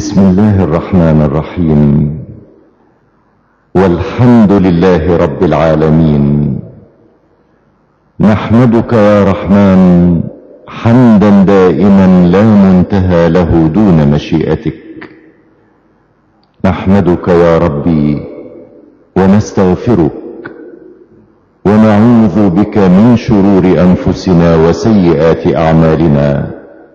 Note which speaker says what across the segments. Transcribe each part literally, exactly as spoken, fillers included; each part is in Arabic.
Speaker 1: بسم الله الرحمن الرحيم. والحمد لله رب العالمين. نحمدك يا رحمن حمدا دائما لا منتهى له دون مشيئتك. نحمدك يا ربي ونستغفرك ونعوذ بك من شرور أنفسنا وسيئات أعمالنا.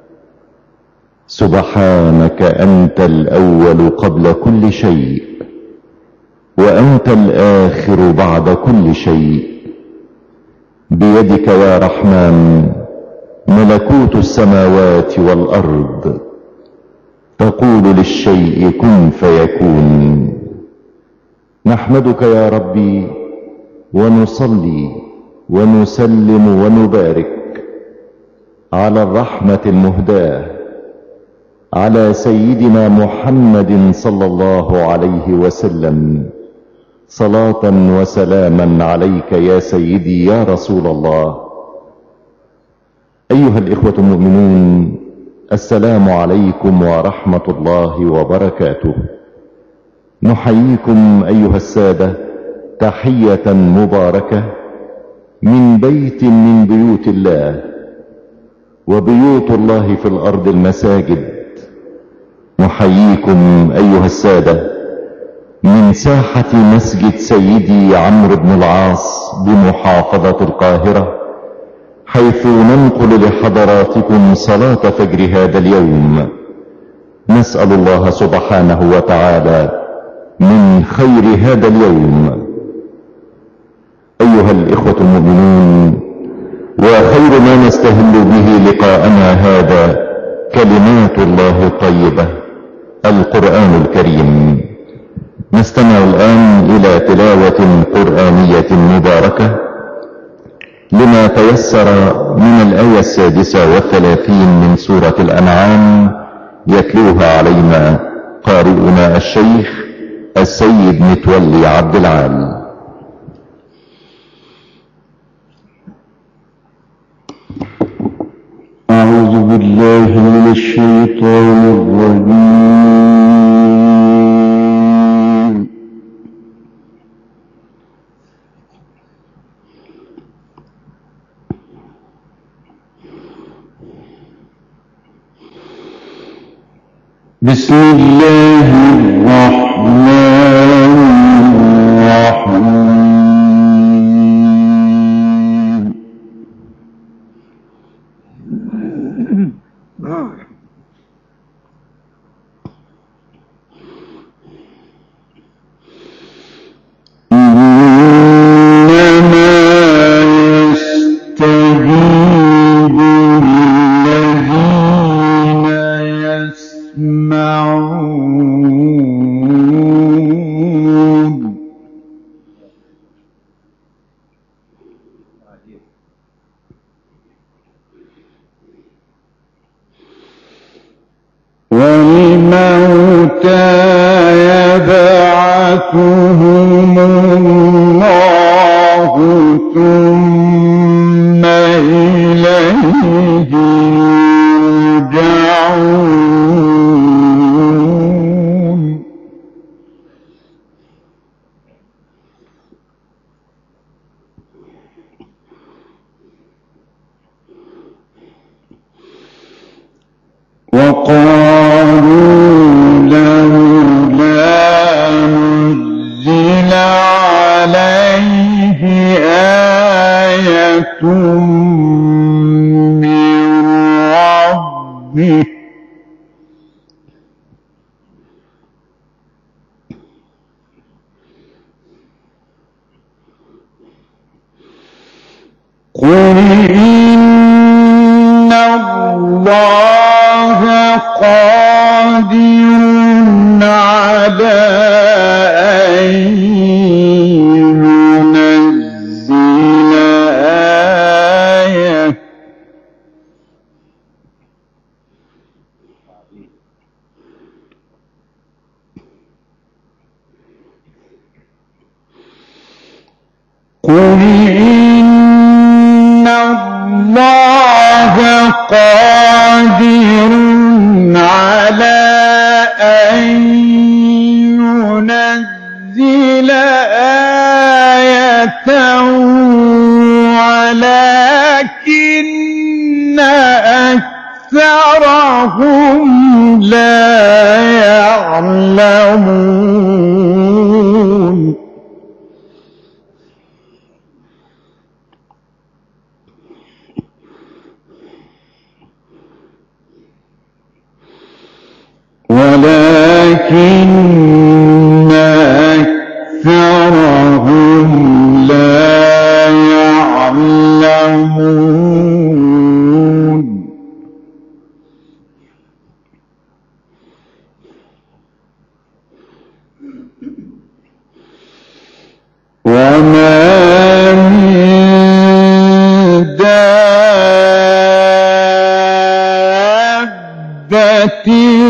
Speaker 1: سبحانك أنت الأول قبل كل شيء، وأنت الآخر بعد كل شيء. بيدك يا رحمن ملكوت السماوات والأرض، تقول للشيء كن فيكون. نحمدك يا ربي ونصلي ونسلم ونبارك على الرحمة المهداة، على سيدنا محمد صلى الله عليه وسلم. صلاة وسلاما عليك يا سيدي يا رسول الله. أيها الإخوة المؤمنون، السلام عليكم ورحمة الله وبركاته. نحييكم أيها السادة تحية مباركة من بيت من بيوت الله، وبيوت الله في الأرض المساجد. نحييكم أيها السادة من ساحة مسجد سيدي عمرو بن العاص بمحافظة القاهرة، حيث ننقل لحضراتكم صلاة فجر هذا اليوم. نسأل الله سبحانه وتعالى من خير هذا اليوم. أيها الإخوة المؤمنون، وخير ما نستهل به لقاءنا هذا كلمات الله الطيبة القرآن الكريم. نستمع الآن إلى تلاوة قرآنية مباركة لما تيسر من الآية السادسة والثلاثين من سورة الأنعام، يتلوها علينا قارئنا الشيخ السيد متولي عبد العال.
Speaker 2: أعوذ بالله من الشيطان الرجيم. بسم الله الرحمن الرحيم. والموتى يبعثهم الله ثم إليه يرجعون. وقالوا لولا نزل عليه آية من ربه. قل إن الله قادر على أن ينزل آية. قل إن الله قادر على أن وهم لا يعلمون ولكن أكثرهم لا يعلمون وما من دابة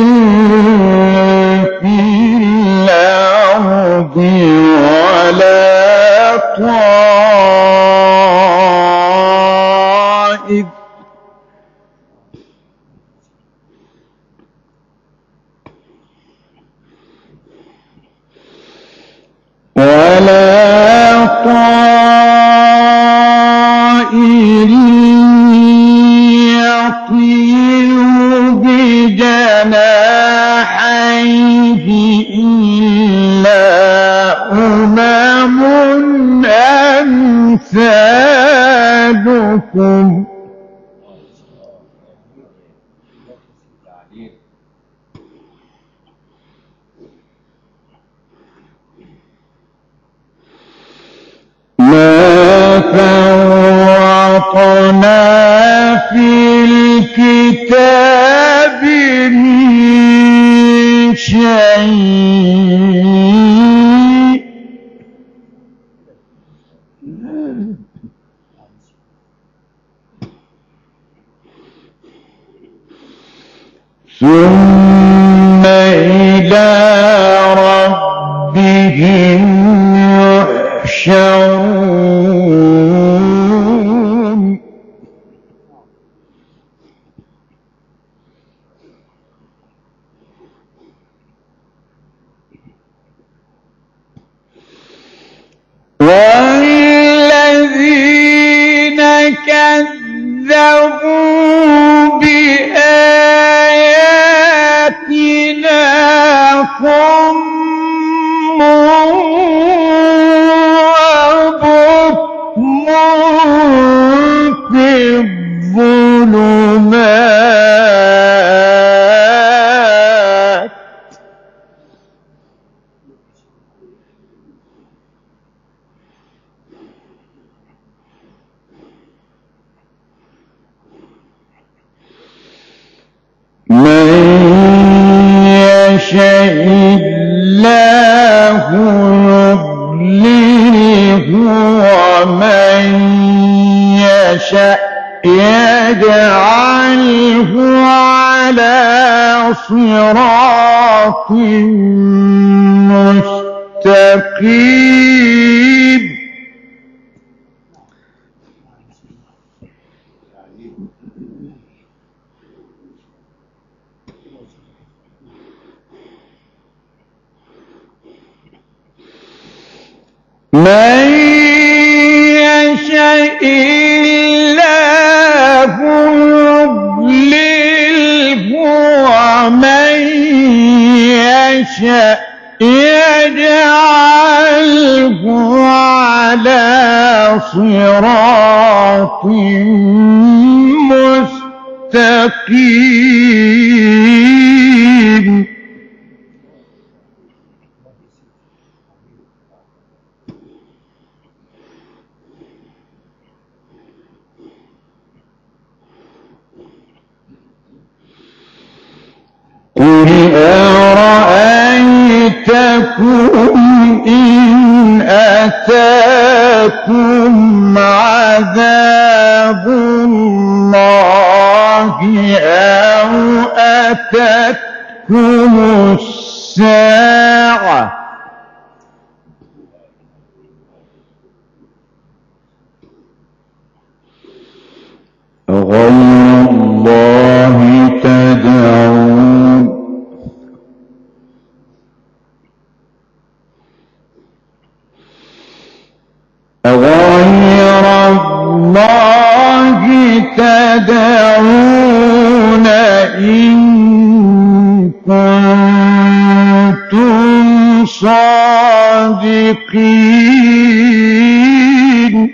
Speaker 2: في الأرض ولا طائر ولا طائر يطير بجناحيه إلا أمم أمثالكم ما فرطنا في الكتاب من شيء ثم إلى ربهم يحشرون والذين كذبوا بآياتنا صم وبكم في الظلمات من يشاء الله يضلله ومن يشاء يجعله على صراط مستقيم من يشاء الله يضلله ومن يشاء يجعله على صراط مستقيم قل أرأيتكم إن أتاكم عذاب الله أو أتتكم الساعة غير الله تدعون غير الله تدعون إن كنتم صادقين.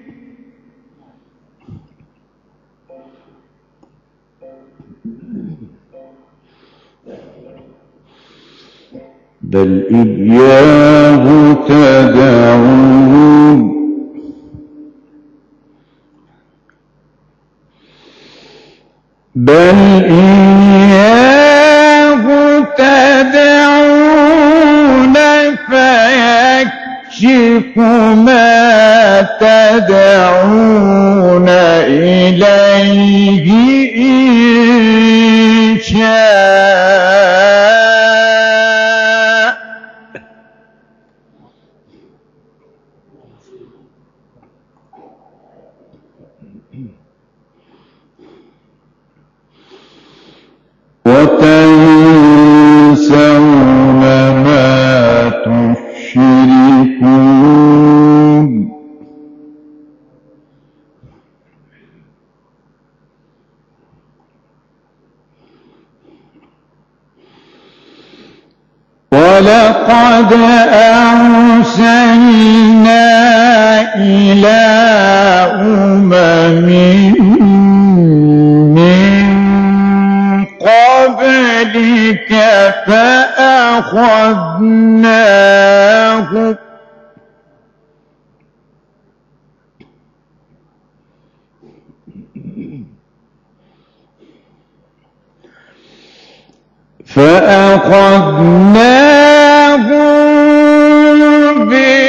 Speaker 2: بل إياه تدعون بل إياه تدعون فيكشف ما تدعون إليه إن شاء. وتنسون ما تشركون ولقد أرسلنا إلى أمم قبلك فأخذناهم فأخذناهم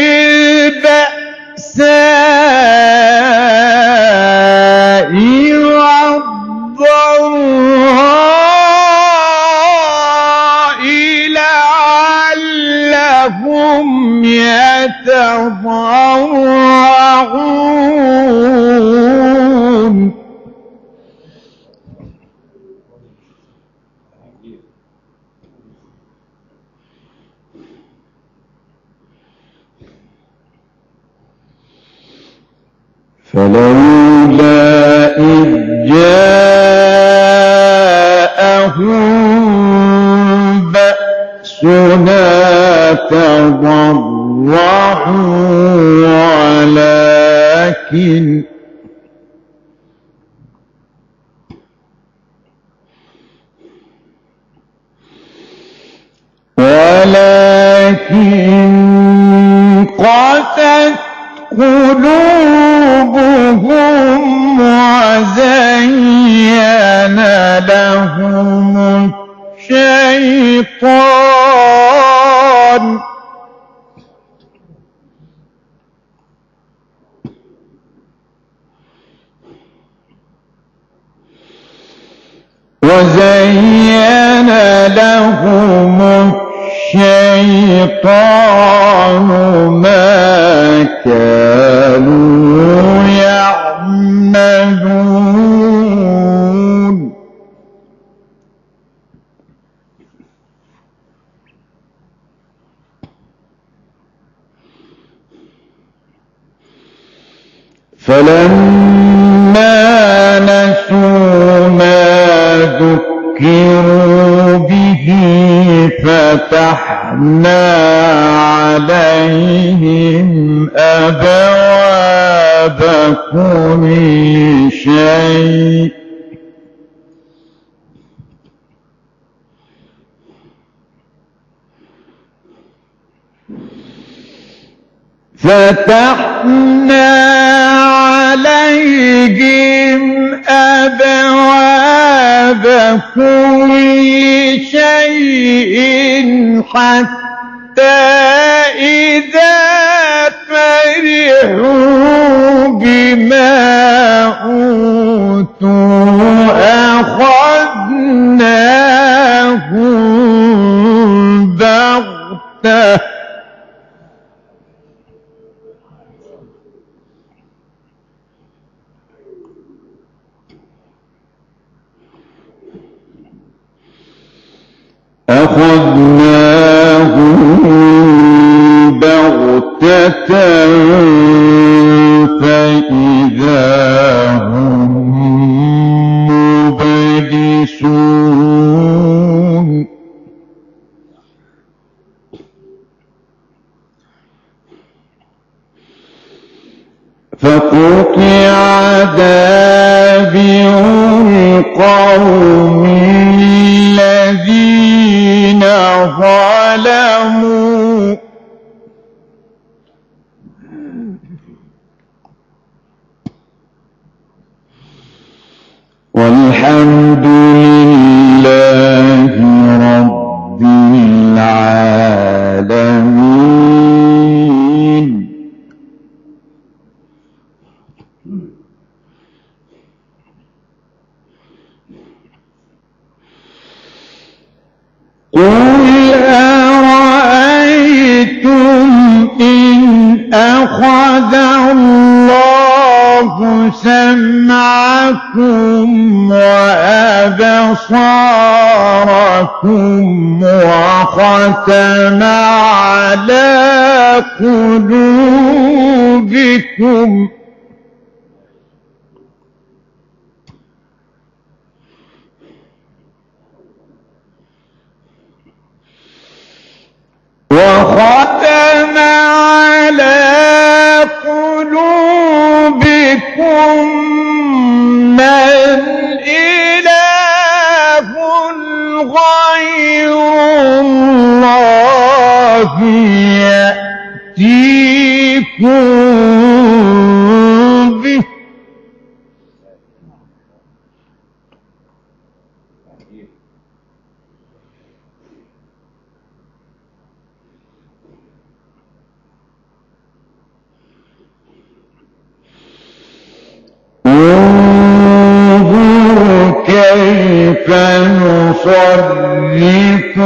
Speaker 2: بالبأساء والضراء لعلهم يتضرعون. فلولا إذ جاءهم بأسنا تضرعوا ولكن ولكن قست قلوبهم وزين لهم الشيطان وزين لهم الشيطان ما كانوا يعملون. فلما نسوا ما ذكروا به فتحنا عليهم أبواب كل شيء فتحنا عليهم أبواب كل شيء حتى إذا فرحوا بما أوتوا أخذناهم بغتة أخذناهم بغتة فإذا هم مبلسون. دابر القوم الذين ظلموا والحمد لله رب العالمين. قل أرأيتم إن أخذ الله سمعكم وأبصاركم وختم على قلوبكم وختم على قلوبكم من إله غير الله يأتيكم به انظر كيف نصرف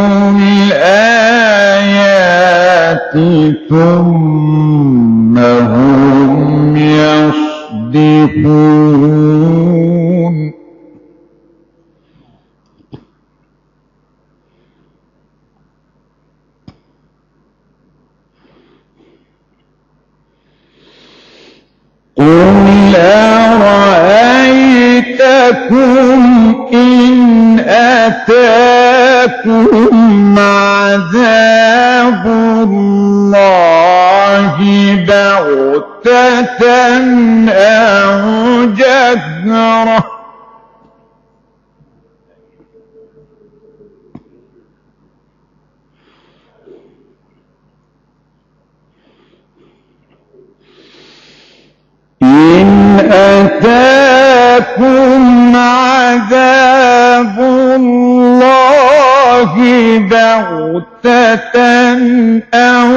Speaker 2: الآيات ثم هم يصدفون. قل أرأيتكم إن أتاكم عذاب الله بغتة أو جهرة إن أتاكم عذاب الله بغتة أو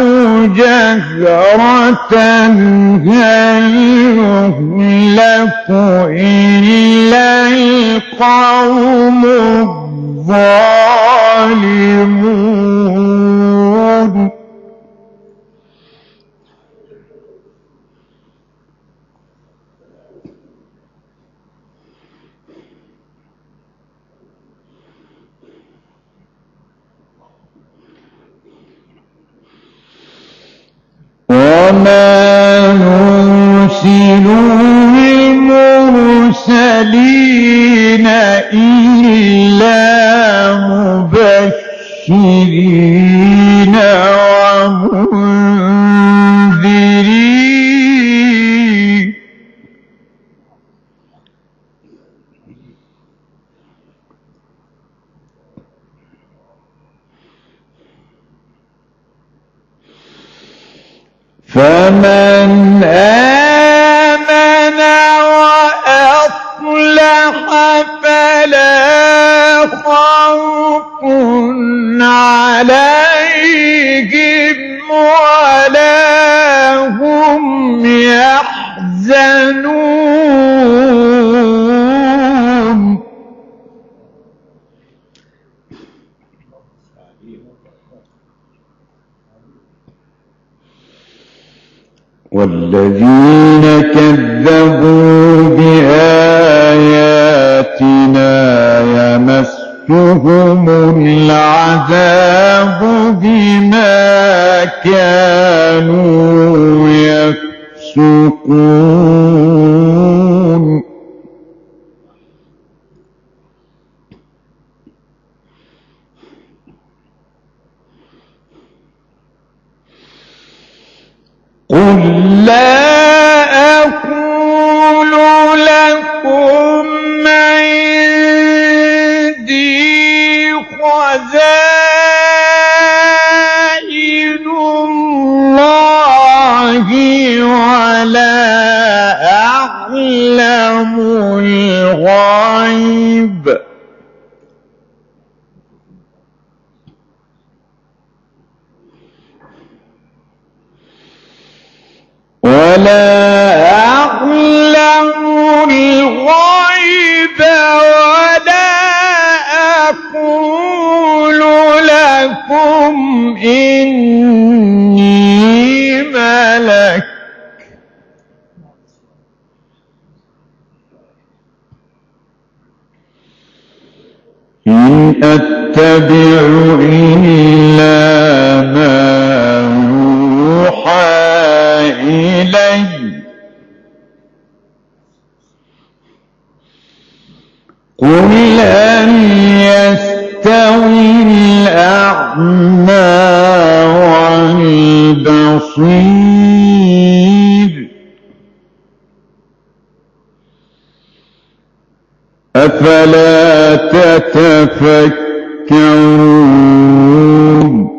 Speaker 2: جهرة هل يهلك إلا القوم الظالمون. وما نرسل المرسلين إلا مبشرين ومنذرين فمن آمن وأصلح فلا خوف عليهم ولا هم يحزنون. والذين كذبوا بآياتنا يمسهم العذاب بما كانوا يفسقون. قل لا أقول لكم خزائن الله ولا أعلم الغيب ولا أعلم الغيب ولا أقول لكم إني ملك إن أتبع إلا ما يوحى إلي قل هل يستوي الأعمى والبصير أفلا تتفكرون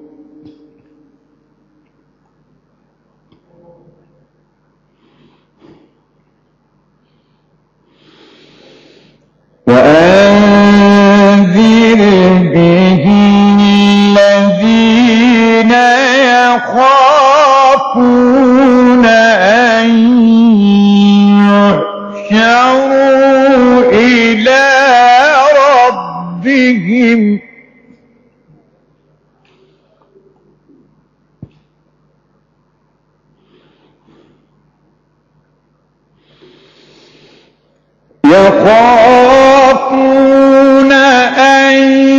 Speaker 2: وأنذر به الذين يخافون أن يحشروا إلى ربهم يخافون أن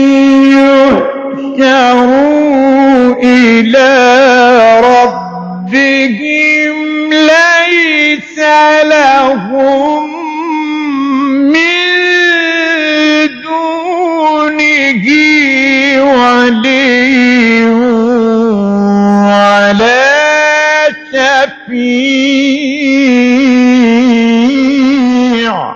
Speaker 2: يحشروا إلى ربهم ليس لهم من دونه ولي ولا شفيع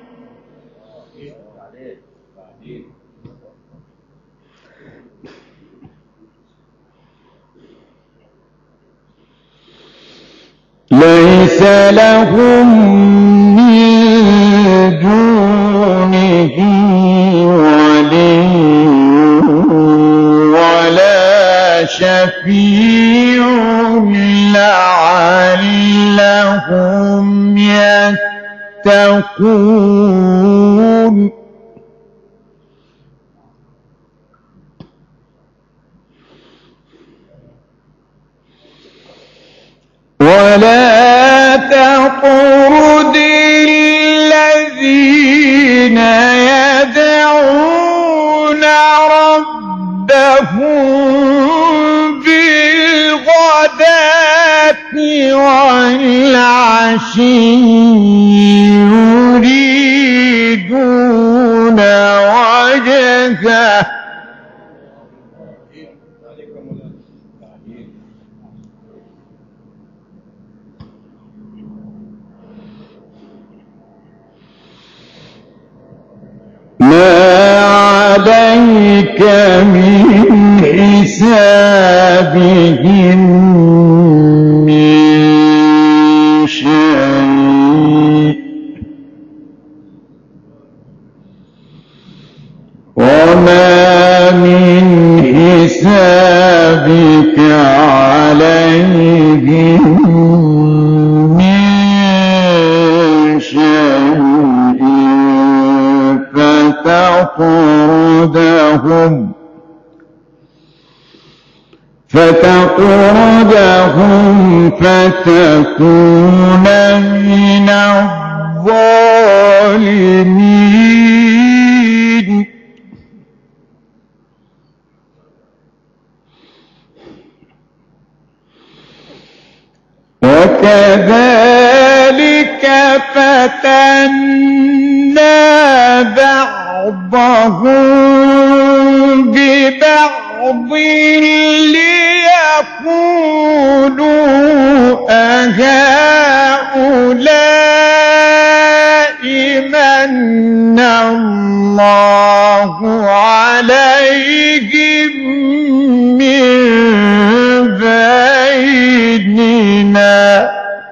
Speaker 2: ليس لهم من دونه ولي ولا شفيع لعلهم يتقون ولا تطرد الذين يدعون ربهم بالغداة والعشي يريدون وجهه ما عليك من حسابهم من شيء وما من حسابك عليهم من شيء فتطردهم فتطردهم فتكون من الظالمين وكذلك فتنا بعضهم ببعض ليقولوا أهؤلاء من الله الله عليهم من بيننا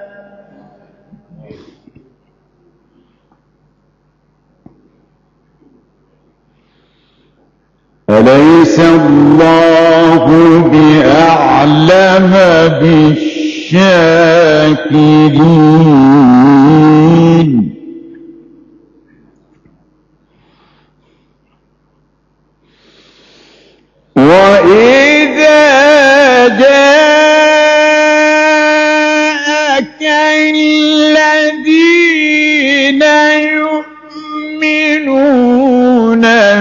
Speaker 2: أليس الله بأعلم بالشاكرين وإذا جاءك الذين يؤمنون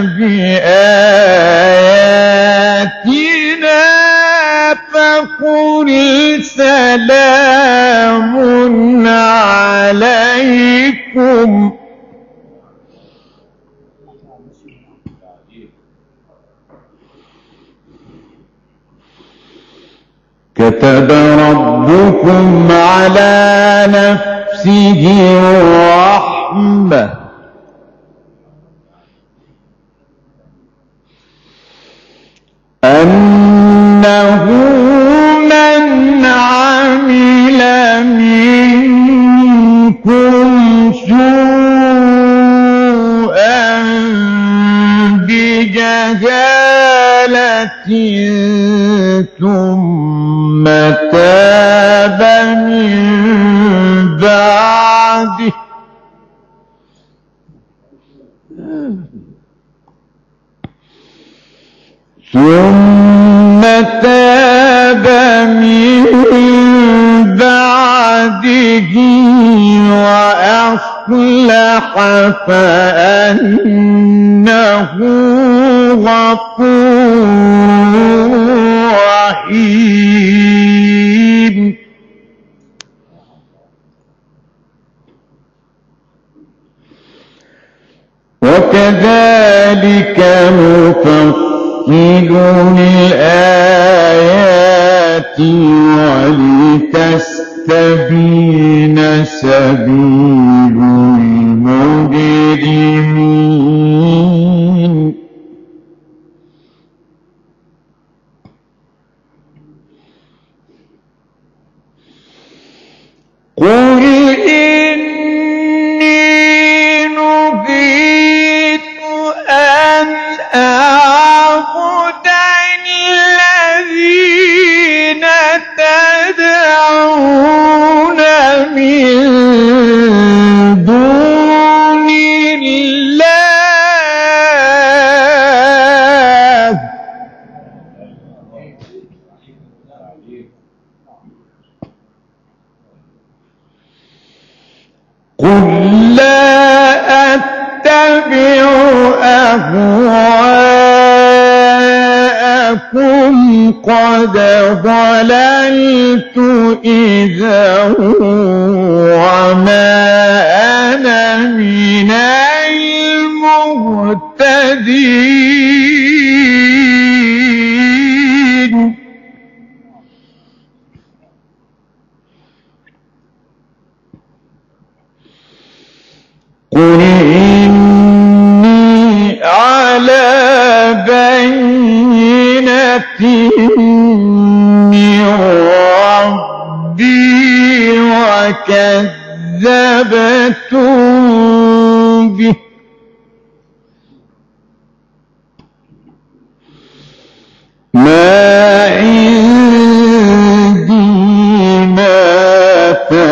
Speaker 2: بآياتنا فقل سلام عليكم كتب ربكم على نفسه الرحمة أنه من عمل منكم سوءا بجهالة ثم تاب من بعده ثم تاب من بعده وأصلح فأنه غفور رحيم وكذلك نفصل الآيات ولتستبين سبيل المجرمين قل إني نهيت أن أعبد الذين تدعون من دون الله قل لا أتبع أهواءكم قد ضللت إذا وما أنا من المهتدين قل إني على بينة من ربي وكذبتم به ما عندي ما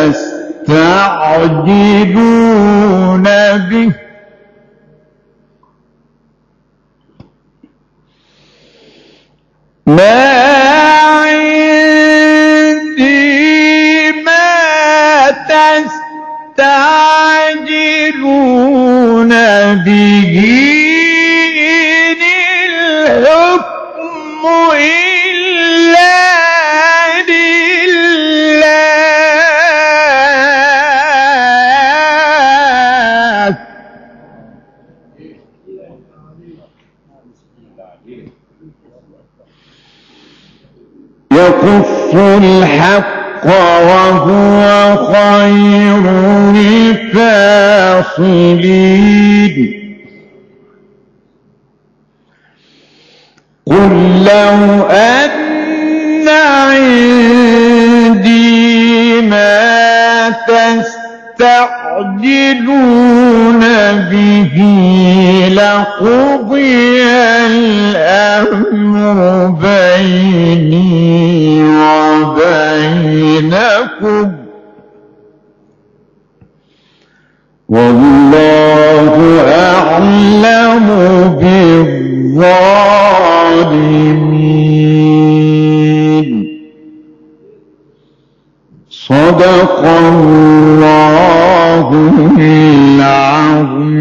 Speaker 2: تستعجلون به ما عندي ما تستعجلون به إن الحكم إلا لله يقص الحق وهو خير الفاصلين قل لو أن عندي ما تستعجلون به لقضي الأمر بيني وبينكم والله أعلم بالظالمين. صدق الله العظيم.